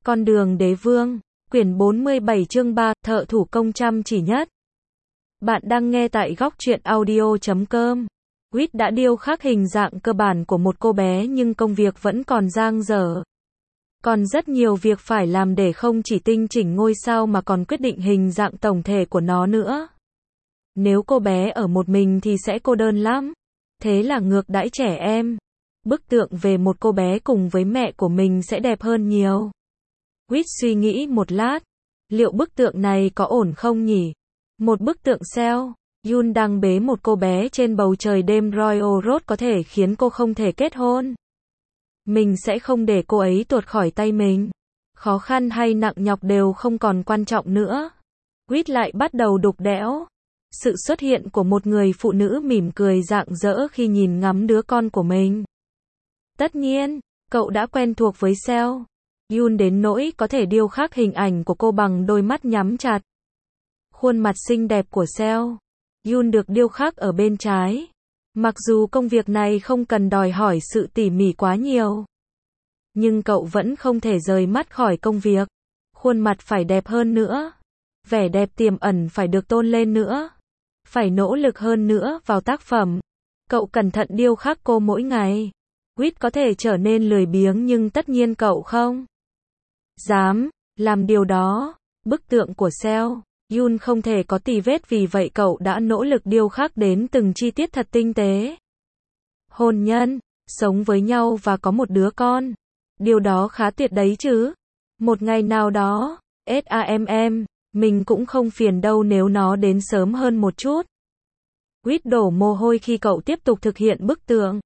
Con đường đế vương, quyển 47 chương 3, thợ thủ công chăm chỉ nhất. Bạn đang nghe tại góc truyện audio.com. Quýt đã điêu khắc hình dạng cơ bản của một cô bé nhưng công việc vẫn còn dang dở. Còn rất nhiều việc phải làm để không chỉ tinh chỉnh ngôi sao mà còn quyết định hình dạng tổng thể của nó nữa. Nếu cô bé ở một mình thì sẽ cô đơn lắm. Thế là ngược đãi trẻ em. Bức tượng về một cô bé cùng với mẹ của mình sẽ đẹp hơn nhiều. Quýt suy nghĩ một lát. Liệu bức tượng này có ổn không nhỉ? Một bức tượng Seo Yun đang bế một cô bé trên bầu trời đêm Royal Road có thể khiến cô không thể kết hôn. Mình sẽ không để cô ấy tuột khỏi tay mình. Khó khăn hay nặng nhọc đều không còn quan trọng nữa. Quýt lại bắt đầu đục đẽo. Sự xuất hiện của một người phụ nữ mỉm cười rạng rỡ khi nhìn ngắm đứa con của mình. Tất nhiên, cậu đã quen thuộc với Seo Yun đến nỗi có thể điêu khắc hình ảnh của cô bằng đôi mắt nhắm chặt. Khuôn mặt xinh đẹp của Seo Yun được điêu khắc ở bên trái. Mặc dù công việc này không cần đòi hỏi sự tỉ mỉ quá nhiều, nhưng cậu vẫn không thể rời mắt khỏi công việc. Khuôn mặt phải đẹp hơn nữa. Vẻ đẹp tiềm ẩn phải được tôn lên nữa. Phải nỗ lực hơn nữa vào tác phẩm. Cậu cẩn thận điêu khắc cô mỗi ngày. Quýt có thể trở nên lười biếng nhưng tất nhiên cậu không dám làm điều đó. Bức tượng của Seo Yun không thể có tì vết, vì vậy cậu đã nỗ lực điêu khắc đến từng chi tiết thật tinh tế. Hôn nhân, sống với nhau và có một đứa con. Điều đó khá tuyệt đấy chứ. Một ngày nào đó, mình cũng không phiền đâu nếu nó đến sớm hơn một chút. Quýt đổ mồ hôi khi cậu tiếp tục thực hiện bức tượng.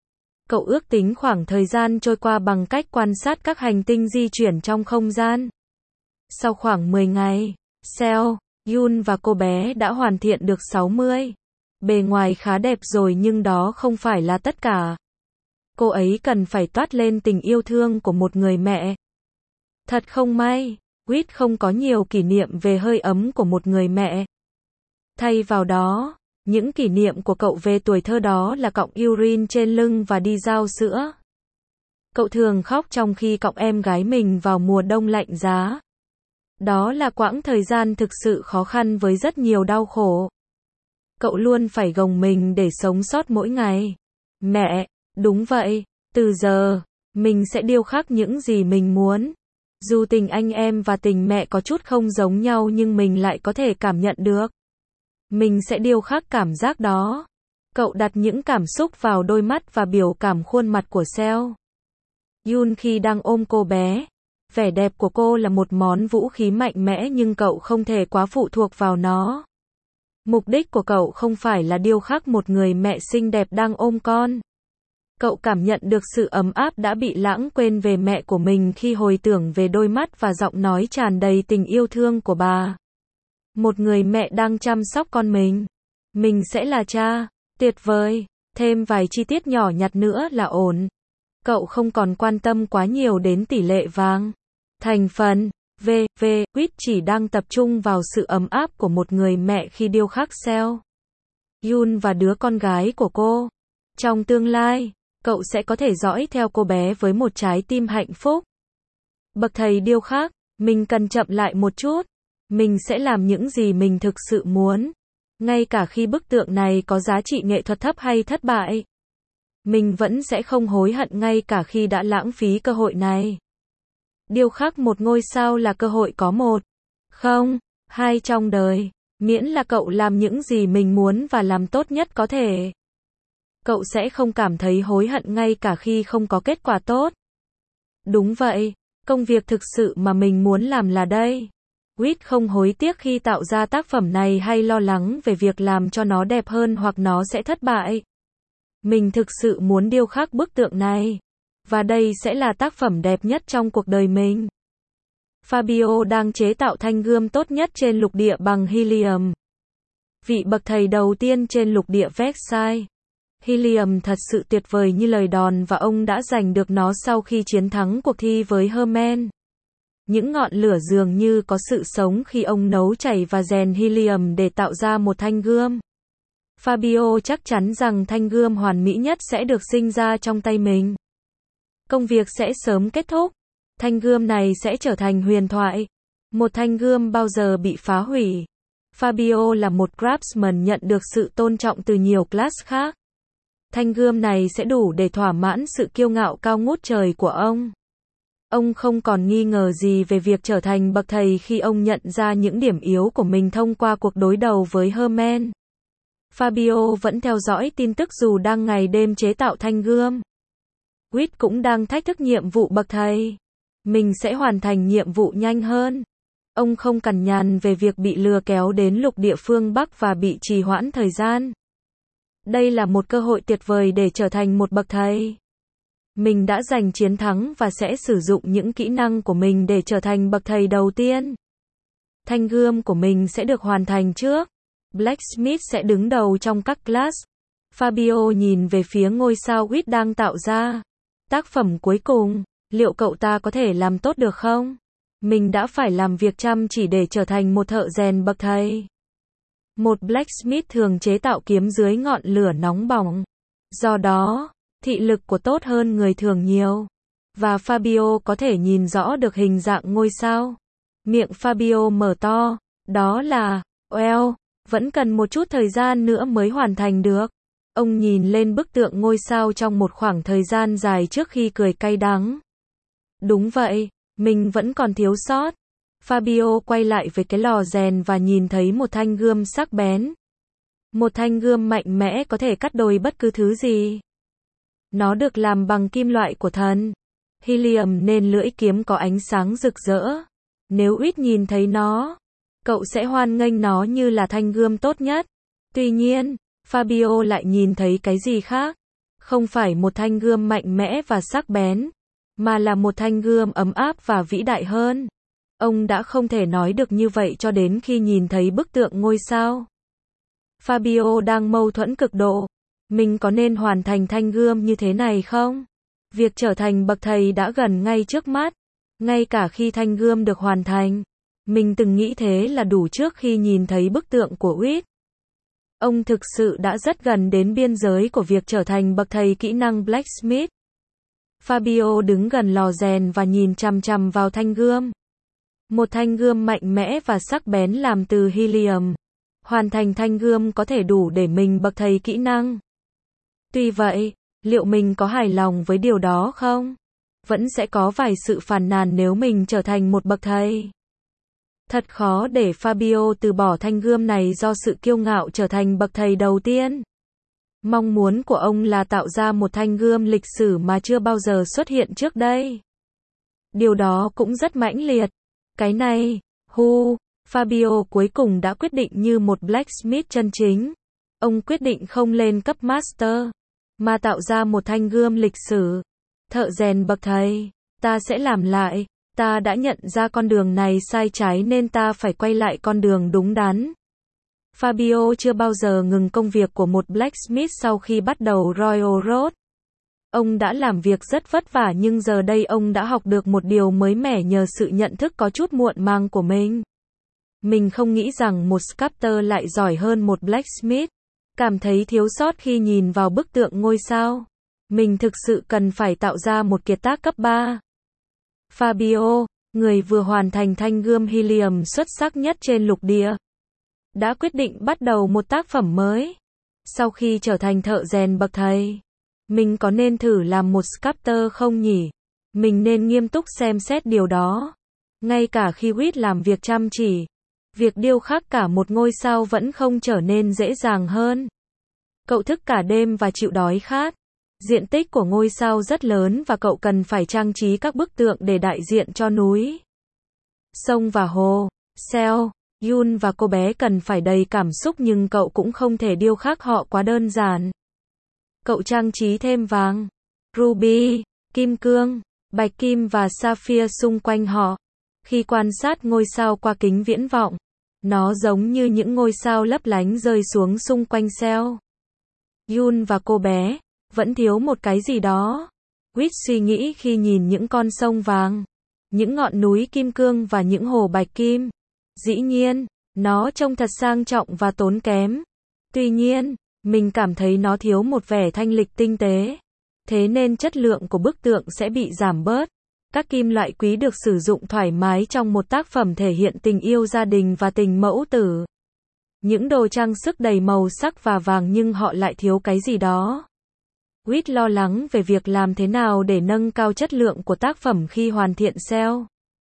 Cậu ước tính khoảng thời gian trôi qua bằng cách quan sát các hành tinh di chuyển trong không gian. Sau khoảng 10 ngày, Seo Yun và cô bé đã hoàn thiện được 60. Bề ngoài khá đẹp rồi nhưng đó không phải là tất cả. Cô ấy cần phải toát lên tình yêu thương của một người mẹ. Thật không may, Quýt không có nhiều kỷ niệm về hơi ấm của một người mẹ. Thay vào đó, những kỷ niệm của cậu về tuổi thơ đó là cọng urine trên lưng và đi giao sữa. Cậu thường khóc trong khi cõng em gái mình vào mùa đông lạnh giá. Đó là quãng thời gian thực sự khó khăn với rất nhiều đau khổ. Cậu luôn phải gồng mình để sống sót mỗi ngày. Mẹ, đúng vậy, từ giờ, mình sẽ điêu khắc những gì mình muốn. Dù tình anh em và tình mẹ có chút không giống nhau nhưng mình lại có thể cảm nhận được. Mình sẽ điêu khắc cảm giác đó. Cậu đặt những cảm xúc vào đôi mắt và biểu cảm khuôn mặt của Seo Yun khi đang ôm cô bé. Vẻ đẹp của cô là một món vũ khí mạnh mẽ nhưng cậu không thể quá phụ thuộc vào nó. Mục đích của cậu không phải là điêu khắc một người mẹ xinh đẹp đang ôm con. Cậu cảm nhận được sự ấm áp đã bị lãng quên về mẹ của mình khi hồi tưởng về đôi mắt và giọng nói tràn đầy tình yêu thương của bà. Một người mẹ đang chăm sóc con mình. Mình sẽ là cha. Tuyệt vời. Thêm vài chi tiết nhỏ nhặt nữa là ổn. Cậu không còn quan tâm quá nhiều đến tỷ lệ vàng. Thành phần. Quýt chỉ đang tập trung vào sự ấm áp của một người mẹ khi điêu khắc Seo Yun và đứa con gái của cô. Trong tương lai, cậu sẽ có thể dõi theo cô bé với một trái tim hạnh phúc. Bậc thầy điêu khắc, mình cần chậm lại một chút. Mình sẽ làm những gì mình thực sự muốn. Ngay cả khi bức tượng này có giá trị nghệ thuật thấp hay thất bại. Mình vẫn sẽ không hối hận ngay cả khi đã lãng phí cơ hội này. Điêu khắc một ngôi sao là cơ hội có một, không, hai trong đời. Miễn là cậu làm những gì mình muốn và làm tốt nhất có thể. Cậu sẽ không cảm thấy hối hận ngay cả khi không có kết quả tốt. Đúng vậy, công việc thực sự mà mình muốn làm là đây. Quýt không hối tiếc khi tạo ra tác phẩm này hay lo lắng về việc làm cho nó đẹp hơn hoặc nó sẽ thất bại. Mình thực sự muốn điêu khắc bức tượng này. Và đây sẽ là tác phẩm đẹp nhất trong cuộc đời mình. Fabio đang chế tạo thanh gươm tốt nhất trên lục địa bằng helium. Vị bậc thầy đầu tiên trên lục địa Versailles. Helium thật sự tuyệt vời như lời đồn và ông đã giành được nó sau khi chiến thắng cuộc thi với Herman. Những ngọn lửa dường như có sự sống khi ông nấu chảy và rèn helium để tạo ra một thanh gươm. Fabio chắc chắn rằng thanh gươm hoàn mỹ nhất sẽ được sinh ra trong tay mình. Công việc sẽ sớm kết thúc. Thanh gươm này sẽ trở thành huyền thoại. Một thanh gươm bao giờ bị phá hủy. Fabio là một craftsman nhận được sự tôn trọng từ nhiều class khác. Thanh gươm này sẽ đủ để thỏa mãn sự kiêu ngạo cao ngút trời của ông. Ông không còn nghi ngờ gì về việc trở thành bậc thầy khi ông nhận ra những điểm yếu của mình thông qua cuộc đối đầu với Herman. Fabio vẫn theo dõi tin tức dù đang ngày đêm chế tạo thanh gươm. Witt cũng đang thách thức nhiệm vụ bậc thầy. Mình sẽ hoàn thành nhiệm vụ nhanh hơn. Ông không cằn nhằn về việc bị lừa kéo đến lục địa phương Bắc và bị trì hoãn thời gian. Đây là một cơ hội tuyệt vời để trở thành một bậc thầy. Mình đã giành chiến thắng và sẽ sử dụng những kỹ năng của mình để trở thành bậc thầy đầu tiên. Thanh gươm của mình sẽ được hoàn thành trước. Blacksmith sẽ đứng đầu trong các class. Fabio nhìn về phía ngôi sao Witt đang tạo ra. Tác phẩm cuối cùng, liệu cậu ta có thể làm tốt được không? Mình đã phải làm việc chăm chỉ để trở thành một thợ rèn bậc thầy. Một blacksmith thường chế tạo kiếm dưới ngọn lửa nóng bỏng. Do đó, thị lực của tốt hơn người thường nhiều. Và Fabio có thể nhìn rõ được hình dạng ngôi sao. Miệng Fabio mở to. Đó là, well, vẫn cần một chút thời gian nữa mới hoàn thành được. Ông nhìn lên bức tượng ngôi sao trong một khoảng thời gian dài trước khi cười cay đắng. Đúng vậy, mình vẫn còn thiếu sót. Fabio quay lại với cái lò rèn và nhìn thấy một thanh gươm sắc bén. Một thanh gươm mạnh mẽ có thể cắt đôi bất cứ thứ gì. Nó được làm bằng kim loại của thần Helium nên lưỡi kiếm có ánh sáng rực rỡ. Nếu Witt nhìn thấy nó, cậu sẽ hoan nghênh nó như là thanh gươm tốt nhất. Tuy nhiên, Fabio lại nhìn thấy cái gì khác. Không phải một thanh gươm mạnh mẽ và sắc bén, mà là một thanh gươm ấm áp và vĩ đại hơn. Ông đã không thể nói được như vậy cho đến khi nhìn thấy bức tượng ngôi sao. Fabio đang mâu thuẫn cực độ. Mình có nên hoàn thành thanh gươm như thế này không? Việc trở thành bậc thầy đã gần ngay trước mắt. Ngay cả khi thanh gươm được hoàn thành, mình từng nghĩ thế là đủ trước khi nhìn thấy bức tượng của Witt. Ông thực sự đã rất gần đến biên giới của việc trở thành bậc thầy kỹ năng blacksmith. Fabio đứng gần lò rèn và nhìn chằm chằm vào thanh gươm. Một thanh gươm mạnh mẽ và sắc bén làm từ helium. Hoàn thành thanh gươm có thể đủ để mình bậc thầy kỹ năng. Tuy vậy, liệu mình có hài lòng với điều đó không? Vẫn sẽ có vài sự phàn nàn nếu mình trở thành một bậc thầy. Thật khó để Fabio từ bỏ thanh gươm này do sự kiêu ngạo trở thành bậc thầy đầu tiên. Mong muốn của ông là tạo ra một thanh gươm lịch sử mà chưa bao giờ xuất hiện trước đây. Điều đó cũng rất mãnh liệt. Cái này, Fabio cuối cùng đã quyết định như một blacksmith chân chính. Ông quyết định không lên cấp master, mà tạo ra một thanh gươm lịch sử. Thợ rèn bậc thầy, ta sẽ làm lại. Ta đã nhận ra con đường này sai trái nên ta phải quay lại con đường đúng đắn. Fabio chưa bao giờ ngừng công việc của một blacksmith sau khi bắt đầu Royal Road. Ông đã làm việc rất vất vả nhưng giờ đây ông đã học được một điều mới mẻ nhờ sự nhận thức có chút muộn màng của mình. Mình không nghĩ rằng một sculptor lại giỏi hơn một blacksmith. Cảm thấy thiếu sót khi nhìn vào bức tượng ngôi sao. Mình thực sự cần phải tạo ra một kiệt tác cấp 3. Fabio, người vừa hoàn thành thanh gươm helium xuất sắc nhất trên lục địa, đã quyết định bắt đầu một tác phẩm mới. Sau khi trở thành thợ rèn bậc thầy, mình có nên thử làm một sculptor không nhỉ? Mình nên nghiêm túc xem xét điều đó. Ngay cả khi Witt làm việc chăm chỉ, việc điêu khắc cả một ngôi sao vẫn không trở nên dễ dàng hơn. Cậu thức cả đêm và chịu đói khát. Diện tích của ngôi sao rất lớn và cậu cần phải trang trí các bức tượng để đại diện cho núi, sông và hồ. Sel, Yun và cô bé cần phải đầy cảm xúc nhưng cậu cũng không thể điêu khắc họ quá đơn giản. Cậu trang trí thêm vàng, ruby, kim cương, bạch kim và sapphire xung quanh họ. Khi quan sát ngôi sao qua kính viễn vọng, nó giống như những ngôi sao lấp lánh rơi xuống xung quanh Sel, Yun và cô bé. Vẫn thiếu một cái gì đó. Witt suy nghĩ khi nhìn những con sông vàng, những ngọn núi kim cương và những hồ bạch kim. Dĩ nhiên, nó trông thật sang trọng và tốn kém. Tuy nhiên, mình cảm thấy nó thiếu một vẻ thanh lịch tinh tế. Thế nên chất lượng của bức tượng sẽ bị giảm bớt. Các kim loại quý được sử dụng thoải mái trong một tác phẩm thể hiện tình yêu gia đình và tình mẫu tử. Những đồ trang sức đầy màu sắc và vàng nhưng họ lại thiếu cái gì đó. Reed lo lắng về việc làm thế nào để nâng cao chất lượng của tác phẩm khi hoàn thiện cell.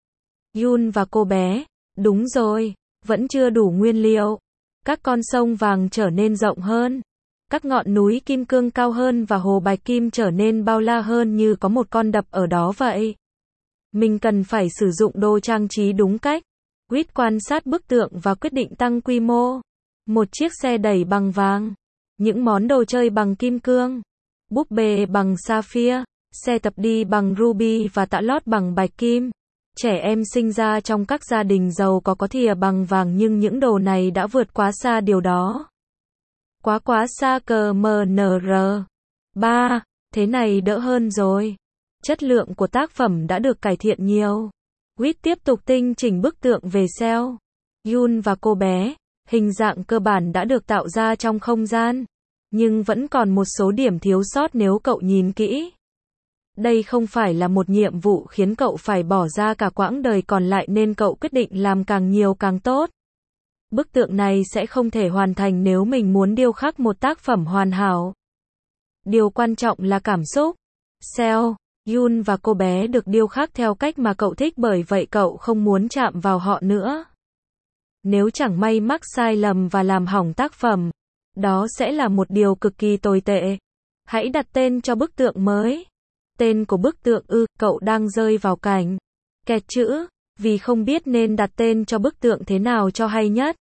Yoon và cô bé, đúng rồi, vẫn chưa đủ nguyên liệu. Các con sông vàng trở nên rộng hơn. Các ngọn núi kim cương cao hơn và hồ bạch kim trở nên bao la hơn như có một con đập ở đó vậy. Mình cần phải sử dụng đồ trang trí đúng cách. Reed quan sát bức tượng và quyết định tăng quy mô. Một chiếc xe đẩy bằng vàng. Những món đồ chơi bằng kim cương. Búp bê bằng sapphire. Xe tập đi bằng ruby và tạ lót bằng bạch kim. Trẻ em sinh ra trong các gia đình giàu có thìa bằng vàng nhưng những đồ này đã vượt quá xa điều đó. Quá xa CMNR. 3. Thế này đỡ hơn rồi. Chất lượng của tác phẩm đã được cải thiện nhiều. Reed tiếp tục tinh chỉnh bức tượng về cell. Yoon và cô bé, hình dạng cơ bản đã được tạo ra trong không gian. Nhưng vẫn còn một số điểm thiếu sót nếu cậu nhìn kỹ. Đây không phải là một nhiệm vụ khiến cậu phải bỏ ra cả quãng đời còn lại nên cậu quyết định làm càng nhiều càng tốt. Bức tượng này sẽ không thể hoàn thành nếu mình muốn điêu khắc một tác phẩm hoàn hảo. Điều quan trọng là cảm xúc. Cell, Yoon và cô bé được điêu khắc theo cách mà cậu thích bởi vậy cậu không muốn chạm vào họ nữa. Nếu chẳng may mắc sai lầm và làm hỏng tác phẩm, đó sẽ là một điều cực kỳ tồi tệ. Hãy đặt tên cho bức tượng mới. Tên của bức tượng cậu đang rơi vào cảnh kẹt chữ, vì không biết nên đặt tên cho bức tượng thế nào cho hay nhất.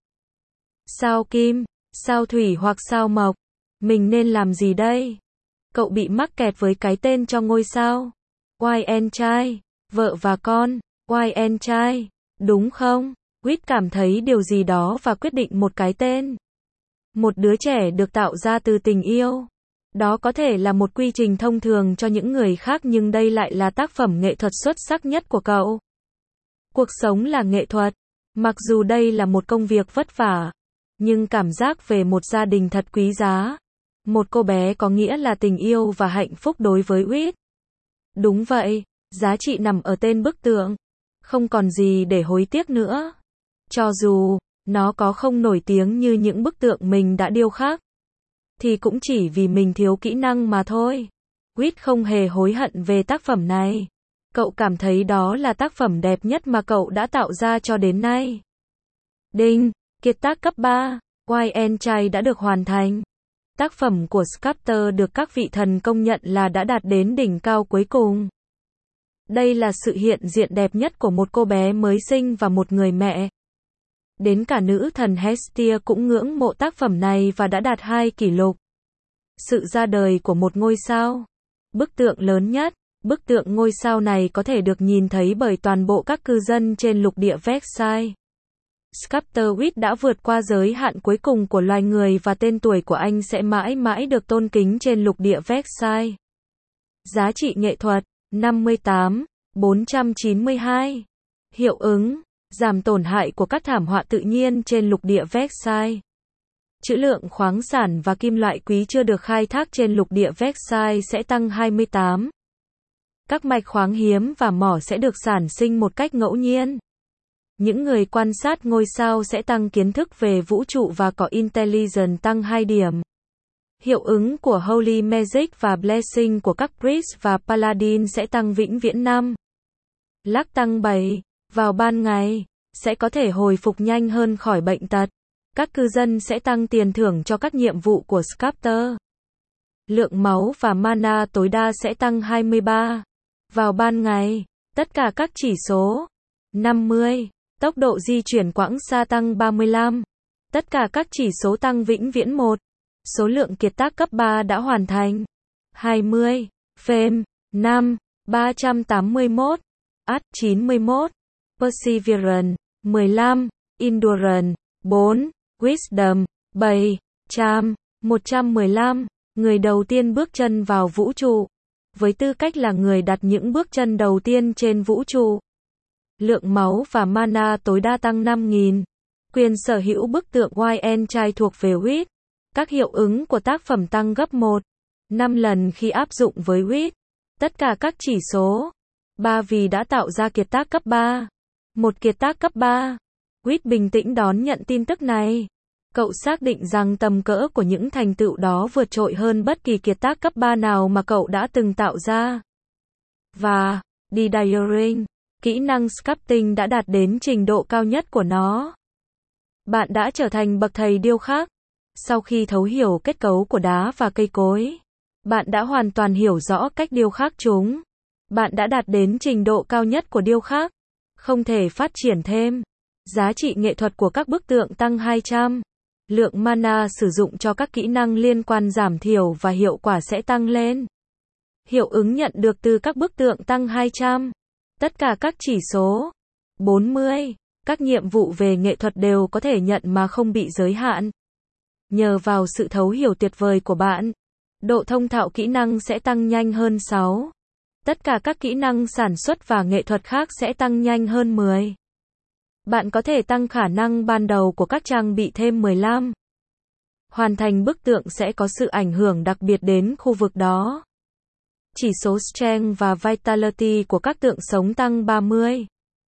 Sao kim, sao thủy hoặc sao mộc? Mình nên làm gì đây? Cậu bị mắc kẹt với cái tên cho ngôi sao. Wife and Child, vợ và con, Wife and Child, đúng không? Reed cảm thấy điều gì đó và quyết định một cái tên. Một đứa trẻ được tạo ra từ tình yêu. Đó có thể là một quy trình thông thường cho những người khác nhưng đây lại là tác phẩm nghệ thuật xuất sắc nhất của cậu. Cuộc sống là nghệ thuật. Mặc dù đây là một công việc vất vả, nhưng cảm giác về một gia đình thật quý giá. Một cô bé có nghĩa là tình yêu và hạnh phúc đối với Reed. Đúng vậy, giá trị nằm ở tên bức tượng. Không còn gì để hối tiếc nữa. Cho dù nó có không nổi tiếng như những bức tượng mình đã điêu khắc, thì cũng chỉ vì mình thiếu kỹ năng mà thôi. Reed không hề hối hận về tác phẩm này. Cậu cảm thấy đó là tác phẩm đẹp nhất mà cậu đã tạo ra cho đến nay. Đinh, kiệt tác cấp 3, Wife and Child đã được hoàn thành. Tác phẩm của Sculptor được các vị thần công nhận là đã đạt đến đỉnh cao cuối cùng. Đây là sự hiện diện đẹp nhất của một cô bé mới sinh và một người mẹ. Đến cả nữ thần Hestia cũng ngưỡng mộ tác phẩm này và đã đạt 2 kỷ lục. Sự ra đời của một ngôi sao. Bức tượng lớn nhất. Bức tượng ngôi sao này có thể được nhìn thấy bởi toàn bộ các cư dân trên lục địa Versailles. Sculptor Reed đã vượt qua giới hạn cuối cùng của loài người và tên tuổi của anh sẽ mãi mãi được tôn kính trên lục địa Versailles. Giá trị nghệ thuật 58.492. Hiệu ứng giảm tổn hại của các thảm họa tự nhiên trên lục địa Versailles. Trữ lượng khoáng sản và kim loại quý chưa được khai thác trên lục địa Versailles sẽ tăng 28. Các mạch khoáng hiếm và mỏ sẽ được sản sinh một cách ngẫu nhiên. Những người quan sát ngôi sao sẽ tăng kiến thức về vũ trụ và có intelligence tăng 2 điểm. Hiệu ứng của Holy Magic và Blessing của các Priest và Paladin sẽ tăng vĩnh viễn 5. Luck tăng 7. Vào ban ngày, sẽ có thể hồi phục nhanh hơn khỏi bệnh tật. Các cư dân sẽ tăng tiền thưởng cho các nhiệm vụ của Sculptor. Lượng máu và mana tối đa sẽ tăng 23. Vào ban ngày, tất cả các chỉ số 50. Tốc độ di chuyển quãng xa tăng 35. Tất cả các chỉ số tăng vĩnh viễn 1. Số lượng kiệt tác cấp 3 đã hoàn thành 20. Fame 5. 381. Art 91. Perseverance 15. Endurance 4. Wisdom 7. Charm 115. Người đầu tiên bước chân vào vũ trụ. Với tư cách là người đặt những bước chân đầu tiên trên vũ trụ. Lượng máu và mana tối đa tăng 5.000. Quyền sở hữu bức tượng Wife and Child thuộc về Reed. Các hiệu ứng của tác phẩm tăng gấp 1. 5 lần khi áp dụng với Reed. Tất cả các chỉ số 3 vì đã tạo ra kiệt tác cấp 3. Một kiệt tác cấp 3. Reed bình tĩnh đón nhận tin tức này. Cậu xác định rằng tầm cỡ của những thành tựu đó vượt trội hơn bất kỳ kiệt tác cấp 3 nào mà cậu đã từng tạo ra. Và, Diaring, kỹ năng sculpting đã đạt đến trình độ cao nhất của nó. Bạn đã trở thành bậc thầy điêu khắc. Sau khi thấu hiểu kết cấu của đá và cây cối, bạn đã hoàn toàn hiểu rõ cách điêu khắc chúng. Bạn đã đạt đến trình độ cao nhất của điêu khắc. Không thể phát triển thêm. Giá trị nghệ thuật của các bức tượng tăng 200. Lượng mana sử dụng cho các kỹ năng liên quan giảm thiểu và hiệu quả sẽ tăng lên. Hiệu ứng nhận được từ các bức tượng tăng 200. Tất cả các chỉ số 40. Các nhiệm vụ về nghệ thuật đều có thể nhận mà không bị giới hạn. Nhờ vào sự thấu hiểu tuyệt vời của bạn, độ thông thạo kỹ năng sẽ tăng nhanh hơn 6. Tất cả các kỹ năng sản xuất và nghệ thuật khác sẽ tăng nhanh hơn 10. Bạn có thể tăng khả năng ban đầu của các trang bị thêm 15. Hoàn thành bức tượng sẽ có sự ảnh hưởng đặc biệt đến khu vực đó. Chỉ số Strength và Vitality của các tượng sống tăng 30.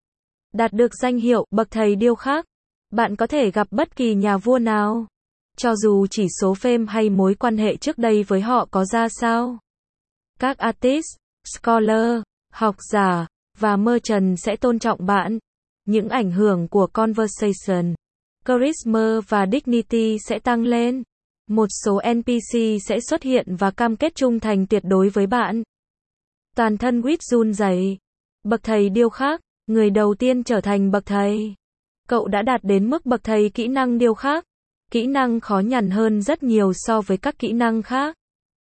Đạt được danh hiệu bậc thầy điêu khắc. Bạn có thể gặp bất kỳ nhà vua nào. Cho dù chỉ số fame hay mối quan hệ trước đây với họ có ra sao. Các artist, scholar, học giả, và merchant sẽ tôn trọng bạn. Những ảnh hưởng của conversation, charisma và dignity sẽ tăng lên. Một số NPC sẽ xuất hiện và cam kết trung thành tuyệt đối với bạn. Toàn thân Reed run rẩy. Bậc thầy điêu khắc, người đầu tiên trở thành bậc thầy. Cậu đã đạt đến mức bậc thầy kỹ năng điêu khắc. Kỹ năng khó nhằn hơn rất nhiều so với các kỹ năng khác.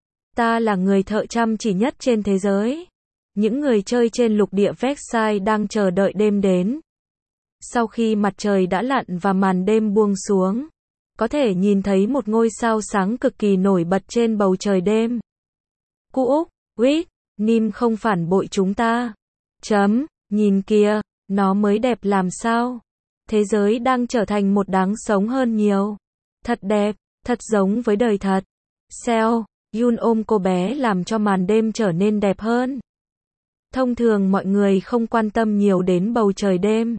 Ta là người thợ chăm chỉ nhất trên thế giới. Những người chơi trên lục địa Vexai đang chờ đợi đêm đến. Sau khi mặt trời đã lặn và màn đêm buông xuống, có thể nhìn thấy một ngôi sao sáng cực kỳ nổi bật trên bầu trời đêm. Cu Úc, Reed, Nim không phản bội chúng ta. Nhìn kìa, nó mới đẹp làm sao. Thế giới đang trở thành một đáng sống hơn nhiều. Thật đẹp, thật giống với đời thật. Seo, Yun ôm cô bé làm cho màn đêm trở nên đẹp hơn. Thông thường mọi người không quan tâm nhiều đến bầu trời đêm.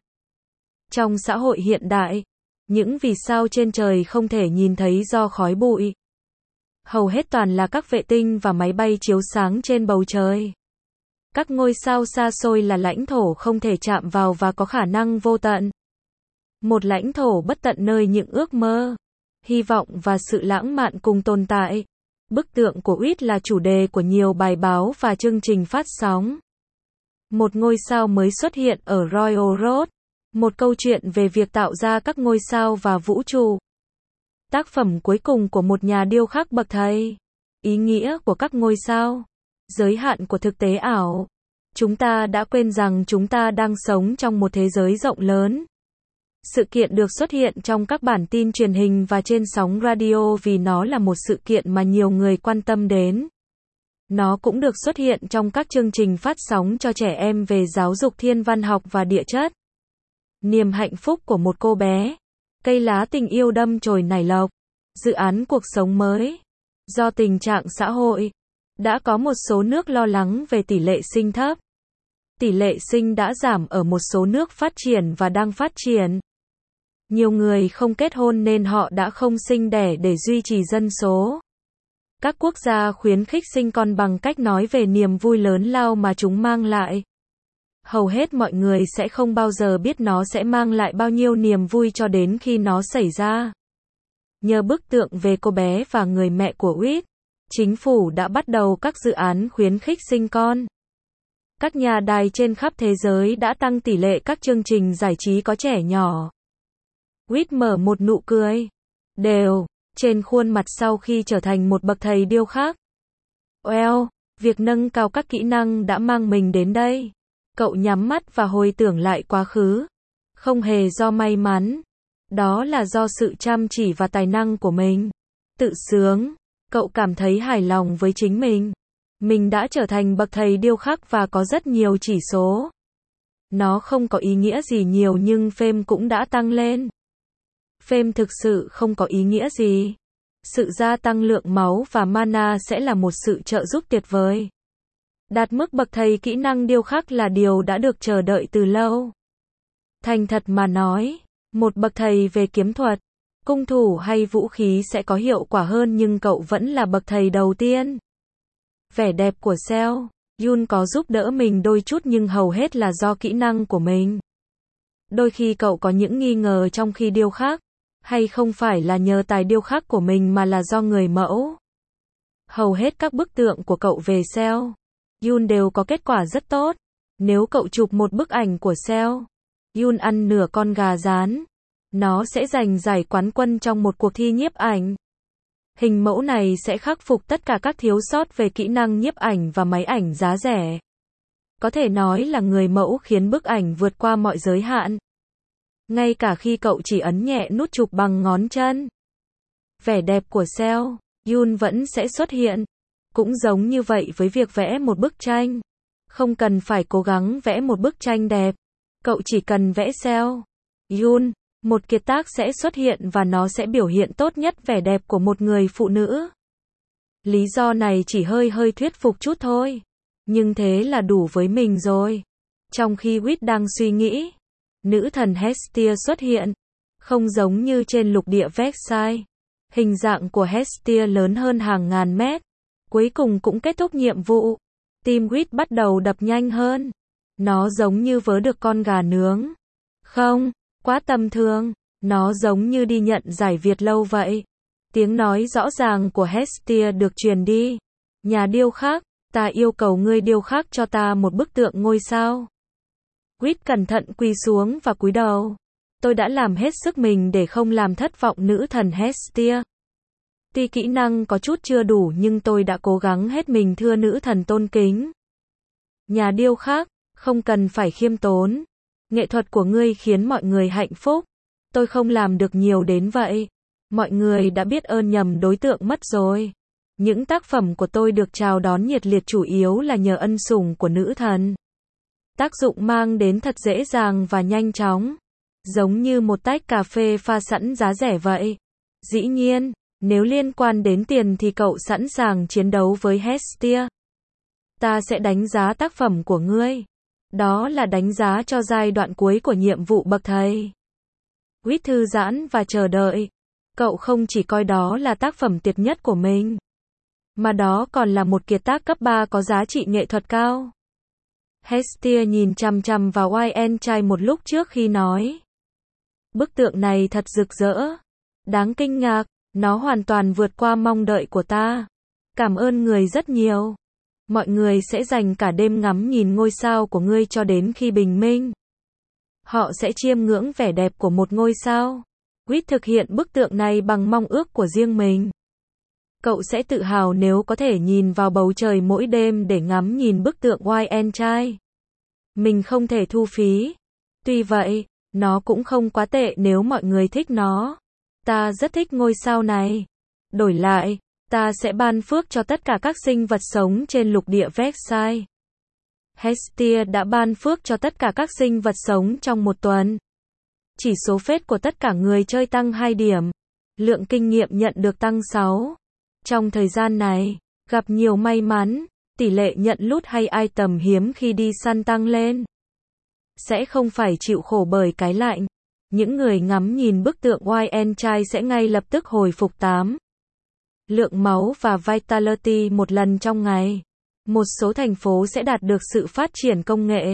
Trong xã hội hiện đại, những vì sao trên trời không thể nhìn thấy do khói bụi. Hầu hết toàn là các vệ tinh và máy bay chiếu sáng trên bầu trời. Các ngôi sao xa xôi là lãnh thổ không thể chạm vào và có khả năng vô tận. Một lãnh thổ bất tận nơi những ước mơ, hy vọng và sự lãng mạn cùng tồn tại. Bức tượng của Reed là chủ đề của nhiều bài báo và chương trình phát sóng. Một ngôi sao mới xuất hiện ở Royal Road. Một câu chuyện về việc tạo ra các ngôi sao và vũ trụ. Tác phẩm cuối cùng của một nhà điêu khắc bậc thầy. Ý nghĩa của các ngôi sao. Giới hạn của thực tế ảo. Chúng ta đã quên rằng chúng ta đang sống trong một thế giới rộng lớn. Sự kiện được xuất hiện trong các bản tin truyền hình và trên sóng radio vì nó là một sự kiện mà nhiều người quan tâm đến. Nó cũng được xuất hiện trong các chương trình phát sóng cho trẻ em về giáo dục thiên văn học và địa chất. Niềm hạnh phúc của một cô bé. Cây lá tình yêu đâm chồi nảy lộc. Dự án cuộc sống mới. Do tình trạng xã hội, đã có một số nước lo lắng về tỷ lệ sinh thấp. Tỷ lệ sinh đã giảm ở một số nước phát triển và đang phát triển. Nhiều người không kết hôn nên họ đã không sinh đẻ để duy trì dân số. Các quốc gia khuyến khích sinh con bằng cách nói về niềm vui lớn lao mà chúng mang lại. Hầu hết mọi người sẽ không bao giờ biết nó sẽ mang lại bao nhiêu niềm vui cho đến khi nó xảy ra. Nhờ bức tượng về cô bé và người mẹ của Reed, chính phủ đã bắt đầu các dự án khuyến khích sinh con. Các nhà đài trên khắp thế giới đã tăng tỷ lệ các chương trình giải trí có trẻ nhỏ. Reed mở một nụ cười đều trên khuôn mặt sau khi trở thành một bậc thầy điêu khắc. Well, việc nâng cao các kỹ năng đã mang mình đến đây. Cậu nhắm mắt và hồi tưởng lại quá khứ. Không hề do may mắn. Đó là do sự chăm chỉ và tài năng của mình. Tự sướng. Cậu cảm thấy hài lòng với chính mình. Mình đã trở thành bậc thầy điêu khắc và có rất nhiều chỉ số. Nó không có ý nghĩa gì nhiều nhưng fame cũng đã tăng lên. Fame thực sự không có ý nghĩa gì. Sự gia tăng lượng máu và mana sẽ là một sự trợ giúp tuyệt vời. Đạt mức bậc thầy kỹ năng điêu khắc là điều đã được chờ đợi từ lâu. Thành thật mà nói, một bậc thầy về kiếm thuật, cung thủ hay vũ khí sẽ có hiệu quả hơn nhưng cậu vẫn là bậc thầy đầu tiên. Vẻ đẹp của Seo Yun có giúp đỡ mình đôi chút nhưng hầu hết là do kỹ năng của mình. Đôi khi cậu có những nghi ngờ trong khi điêu khắc, hay không phải là nhờ tài điêu khắc của mình mà là do người mẫu. Hầu hết các bức tượng của cậu về Seo Yun đều có kết quả rất tốt. Nếu cậu chụp một bức ảnh của Seo Yun ăn nửa con gà rán, nó sẽ giành giải quán quân trong một cuộc thi nhiếp ảnh. Hình mẫu này sẽ khắc phục tất cả các thiếu sót về kỹ năng nhiếp ảnh và máy ảnh giá rẻ. Có thể nói là người mẫu khiến bức ảnh vượt qua mọi giới hạn. Ngay cả khi cậu chỉ ấn nhẹ nút chụp bằng ngón chân, vẻ đẹp của Seo Yun vẫn sẽ xuất hiện. Cũng giống như vậy với việc vẽ một bức tranh. Không cần phải cố gắng vẽ một bức tranh đẹp. Cậu chỉ cần vẽ Seo Yun, một kiệt tác sẽ xuất hiện và nó sẽ biểu hiện tốt nhất vẻ đẹp của một người phụ nữ. Lý do này chỉ hơi thuyết phục chút thôi. Nhưng thế là đủ với mình rồi. Trong khi Wit đang suy nghĩ, nữ thần Hestia xuất hiện. Không giống như trên lục địa Versailles. Hình dạng của Hestia lớn hơn hàng ngàn mét. Cuối cùng cũng kết thúc nhiệm vụ. Tim Wit bắt đầu đập nhanh hơn. Nó giống như vớ được con gà nướng. Không, quá tầm thường. Nó giống như đi nhận giải Việt lâu vậy. Tiếng nói rõ ràng của Hestia được truyền đi. Nhà điêu khắc, ta yêu cầu ngươi điêu khắc cho ta một bức tượng ngôi sao. Wit cẩn thận quỳ xuống và cúi đầu. Tôi đã làm hết sức mình để không làm thất vọng nữ thần Hestia. Tuy kỹ năng có chút chưa đủ nhưng tôi đã cố gắng hết mình thưa nữ thần tôn kính. Nhà điêu khắc, không cần phải khiêm tốn. Nghệ thuật của ngươi khiến mọi người hạnh phúc. Tôi không làm được nhiều đến vậy. Mọi người đã biết ơn nhầm đối tượng mất rồi. Những tác phẩm của tôi được chào đón nhiệt liệt chủ yếu là nhờ ân sủng của nữ thần. Tác dụng mang đến thật dễ dàng và nhanh chóng. Giống như một tách cà phê pha sẵn giá rẻ vậy. Dĩ nhiên, nếu liên quan đến tiền thì cậu sẵn sàng chiến đấu với Hestia. Ta sẽ đánh giá tác phẩm của ngươi. Đó là đánh giá cho giai đoạn cuối của nhiệm vụ bậc thầy. Wit thư giãn và chờ đợi. Cậu không chỉ coi đó là tác phẩm tuyệt nhất của mình, mà đó còn là một kiệt tác cấp 3 có giá trị nghệ thuật cao. Hestia nhìn chằm chằm vào Yn trai một lúc trước khi nói. Bức tượng này thật rực rỡ. Đáng kinh ngạc, nó hoàn toàn vượt qua mong đợi của ta. Cảm ơn người rất nhiều. Mọi người sẽ dành cả đêm ngắm nhìn ngôi sao của ngươi cho đến khi bình minh. Họ sẽ chiêm ngưỡng vẻ đẹp của một ngôi sao. Wit thực hiện bức tượng này bằng mong ước của riêng mình. Cậu sẽ tự hào nếu có thể nhìn vào bầu trời mỗi đêm để ngắm nhìn bức tượng Yn trai. Mình không thể thu phí. Tuy vậy, nó cũng không quá tệ nếu mọi người thích nó. Ta rất thích ngôi sao này. Đổi lại, ta sẽ ban phước cho tất cả các sinh vật sống trên lục địa Versailles. Hestia đã ban phước cho tất cả các sinh vật sống trong một tuần. Chỉ số phết của tất cả người chơi tăng 2 điểm. Lượng kinh nghiệm nhận được tăng 6. Trong thời gian này, gặp nhiều may mắn, tỷ lệ nhận loot hay item hiếm khi đi săn tăng lên. Sẽ không phải chịu khổ bởi cái lạnh. Những người ngắm nhìn bức tượng Yn trai sẽ ngay lập tức hồi phục 8 lượng máu và Vitality một lần trong ngày. Một số thành phố sẽ đạt được sự phát triển công nghệ.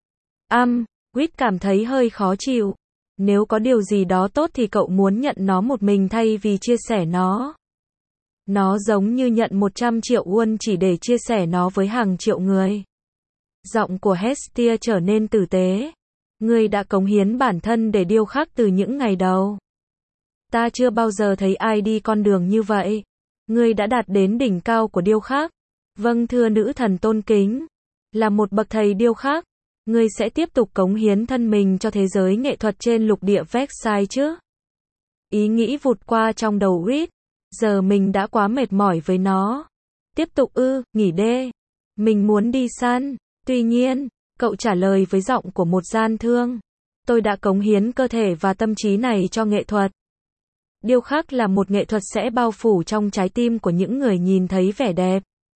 Wit cảm thấy hơi khó chịu. Nếu có điều gì đó tốt thì cậu muốn nhận nó một mình thay vì chia sẻ nó. Nó giống như nhận 100 triệu won chỉ để chia sẻ nó với hàng triệu người. Giọng của Hestia trở nên tử tế. Ngươi đã cống hiến bản thân để điêu khắc từ những ngày đầu. Ta chưa bao giờ thấy ai đi con đường như vậy. Ngươi đã đạt đến đỉnh cao của điêu khắc. Vâng thưa nữ thần tôn kính. Là một bậc thầy điêu khắc, ngươi sẽ tiếp tục cống hiến thân mình cho thế giới nghệ thuật trên lục địa Versailles chứ? Ý nghĩ vụt qua trong đầu Wit. Giờ mình đã quá mệt mỏi với nó. Tiếp tục nghỉ đê. Mình muốn đi săn. Tuy nhiên, cậu trả lời với giọng của một gian thương. Tôi đã cống hiến cơ thể và tâm trí này cho nghệ thuật. Điêu khắc là một nghệ thuật sẽ bao phủ trong trái tim của những người nhìn thấy vẻ đẹp.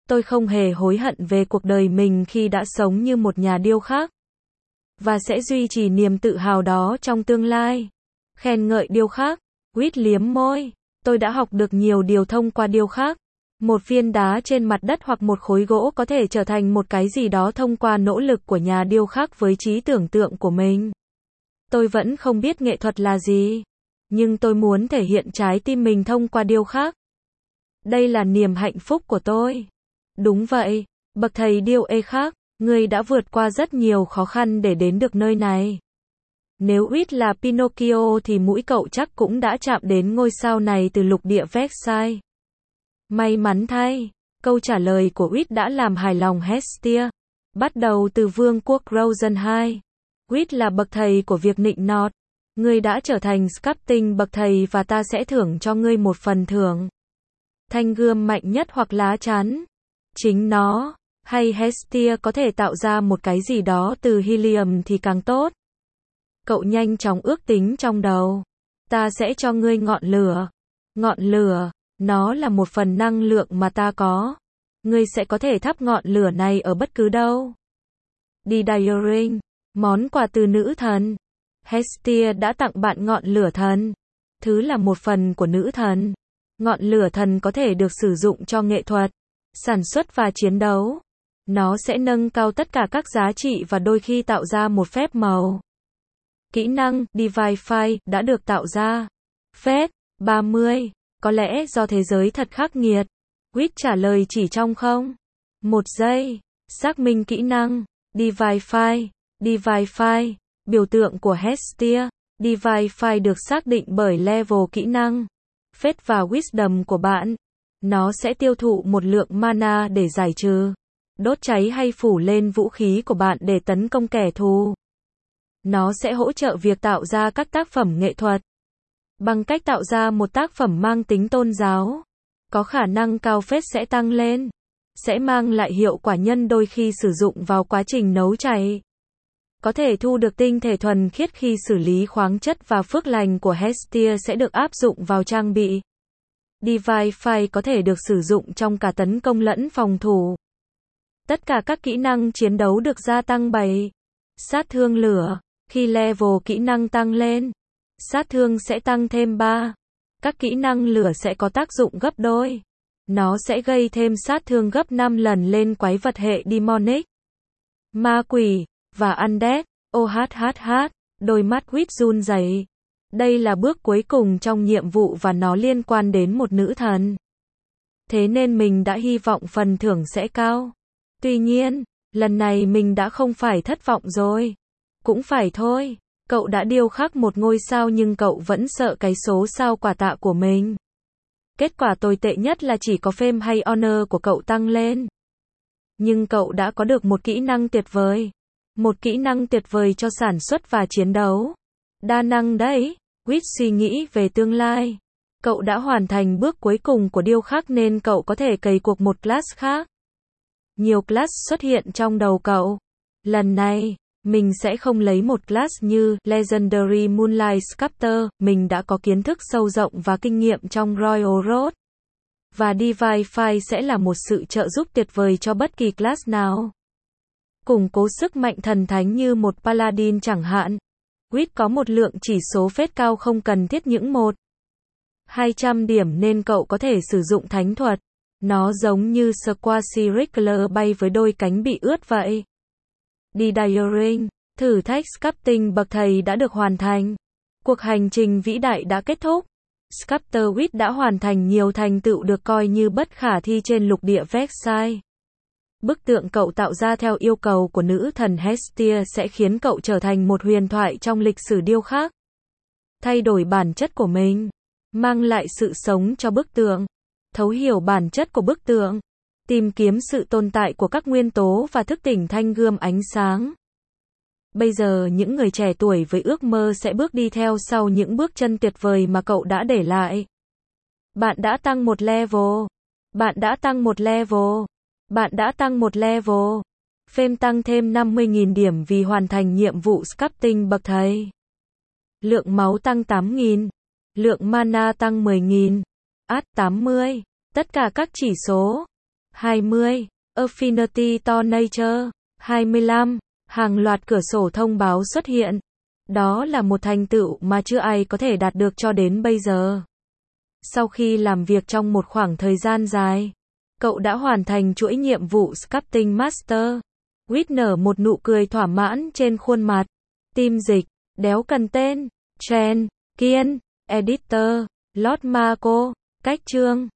Tôi không hề hối hận về cuộc đời mình khi đã sống như một nhà điêu khắc. Và sẽ duy trì niềm tự hào đó trong tương lai. Khen ngợi điêu khắc. Quýt liếm môi. Tôi đã học được nhiều điều thông qua điêu khắc. Một viên đá trên mặt đất hoặc một khối gỗ có thể trở thành một cái gì đó thông qua nỗ lực của nhà điêu khắc với trí tưởng tượng của mình. Tôi vẫn không biết nghệ thuật là gì. Nhưng tôi muốn thể hiện trái tim mình thông qua điêu khắc. Đây là niềm hạnh phúc của tôi. Đúng vậy, bậc thầy điêu khắc, ngươi đã vượt qua rất nhiều khó khăn để đến được nơi này. Nếu Quýt là Pinocchio thì mũi cậu chắc cũng đã chạm đến ngôi sao này từ lục địa Versailles. May mắn thay, câu trả lời của Quýt đã làm hài lòng Hestia. Bắt đầu từ vương quốc Rosenheim, Quýt là bậc thầy của việc nịnh nọt. Ngươi đã trở thành sculpting bậc thầy và ta sẽ thưởng cho ngươi một phần thưởng. Thanh gươm mạnh nhất hoặc lá chắn. Chính nó, hay Hestia có thể tạo ra một cái gì đó từ helium thì càng tốt. Cậu nhanh chóng ước tính trong đầu. Ta sẽ cho ngươi ngọn lửa. Ngọn lửa, nó là một phần năng lượng mà ta có. Ngươi sẽ có thể thắp ngọn lửa này ở bất cứ đâu. Didyring, món quà từ nữ thần. Hestia đã tặng bạn ngọn lửa thần. Thứ là một phần của nữ thần. Ngọn lửa thần có thể được sử dụng cho nghệ thuật, sản xuất và chiến đấu. Nó sẽ nâng cao tất cả các giá trị và đôi khi tạo ra một phép màu. Kỹ năng Divify đã được tạo ra. Phép 30. Có lẽ do thế giới thật khắc nghiệt. Quýt trả lời chỉ trong không. 1 giây. Xác minh kỹ năng. Divify. Divify. Biểu tượng của Hestia. Divify được xác định bởi level kỹ năng. Faith và Wisdom của bạn. Nó sẽ tiêu thụ một lượng mana để giải trừ, đốt cháy hay phủ lên vũ khí của bạn để tấn công kẻ thù. Nó sẽ hỗ trợ việc tạo ra các tác phẩm nghệ thuật. Bằng cách tạo ra một tác phẩm mang tính tôn giáo, có khả năng cao Faith sẽ tăng lên. Sẽ mang lại hiệu quả nhân đôi khi sử dụng vào quá trình nấu cháy. Có thể thu được tinh thể thuần khiết khi xử lý khoáng chất và phước lành của Hestia sẽ được áp dụng vào trang bị. Divify có thể được sử dụng trong cả tấn công lẫn phòng thủ. Tất cả các kỹ năng chiến đấu được gia tăng 7. Sát thương lửa. Khi level kỹ năng tăng lên, sát thương sẽ tăng thêm 3. Các kỹ năng lửa sẽ có tác dụng gấp đôi. Nó sẽ gây thêm sát thương gấp 5 lần lên quái vật hệ demonic, ma quỷ và undead. Đôi mắt Quýt run rẩy. Đây là bước cuối cùng trong nhiệm vụ và nó liên quan đến một nữ thần. Thế nên mình đã hy vọng phần thưởng sẽ cao. Tuy nhiên, lần này mình đã không phải thất vọng rồi. Cũng phải thôi. Cậu đã điêu khắc một ngôi sao nhưng cậu vẫn sợ cái số sao quả tạ của mình. Kết quả tồi tệ nhất là chỉ có fame hay honor của cậu tăng lên. Nhưng cậu đã có được một kỹ năng tuyệt vời. Một kỹ năng tuyệt vời cho sản xuất và chiến đấu. Đa năng đấy. Quýt suy nghĩ về tương lai. Cậu đã hoàn thành bước cuối cùng của điêu khắc nên cậu có thể cày cuộc một class khác. Nhiều class xuất hiện trong đầu cậu. Lần này, mình sẽ không lấy một class như Legendary Moonlight Sculptor. Mình đã có kiến thức sâu rộng và kinh nghiệm trong Royal Road. Và Divify sẽ là một sự trợ giúp tuyệt vời cho bất kỳ class nào. Củng cố sức mạnh thần thánh như một Paladin chẳng hạn. Quýt có một lượng chỉ số phép cao không cần thiết những 200 điểm nên cậu có thể sử dụng thánh thuật. Nó giống như Squashirikler bay với đôi cánh bị ướt vậy. Didyring, thử thách sculpting bậc thầy đã được hoàn thành. Cuộc hành trình vĩ đại đã kết thúc. Sculptor Quýt đã hoàn thành nhiều thành tựu được coi như bất khả thi trên lục địa Versailles. Bức tượng cậu tạo ra theo yêu cầu của nữ thần Hestia sẽ khiến cậu trở thành một huyền thoại trong lịch sử điêu khắc. Thay đổi bản chất của mình, mang lại sự sống cho bức tượng, thấu hiểu bản chất của bức tượng, tìm kiếm sự tồn tại của các nguyên tố và thức tỉnh thanh gươm ánh sáng. Bây giờ những người trẻ tuổi với ước mơ sẽ bước đi theo sau những bước chân tuyệt vời mà cậu đã để lại. Bạn đã tăng một level. Bạn đã tăng một level. Bạn đã tăng một level. Fame tăng thêm 50.000 điểm vì hoàn thành nhiệm vụ sculpting bậc thầy. Lượng máu tăng 8.000. Lượng mana tăng 10.000. 80. Tất cả các chỉ số 20. Affinity Tornature. 25. Hàng loạt cửa sổ thông báo xuất hiện. Đó là một thành tựu mà chưa ai có thể đạt được cho đến bây giờ. Sau khi làm việc trong một khoảng thời gian dài, cậu đã hoàn thành chuỗi nhiệm vụ Sculpting Master. Whit nở một nụ cười thỏa mãn trên khuôn mặt. Team dịch, đéo cần tên. Chen, Kiên, Editor, Lord Marco, cách chương.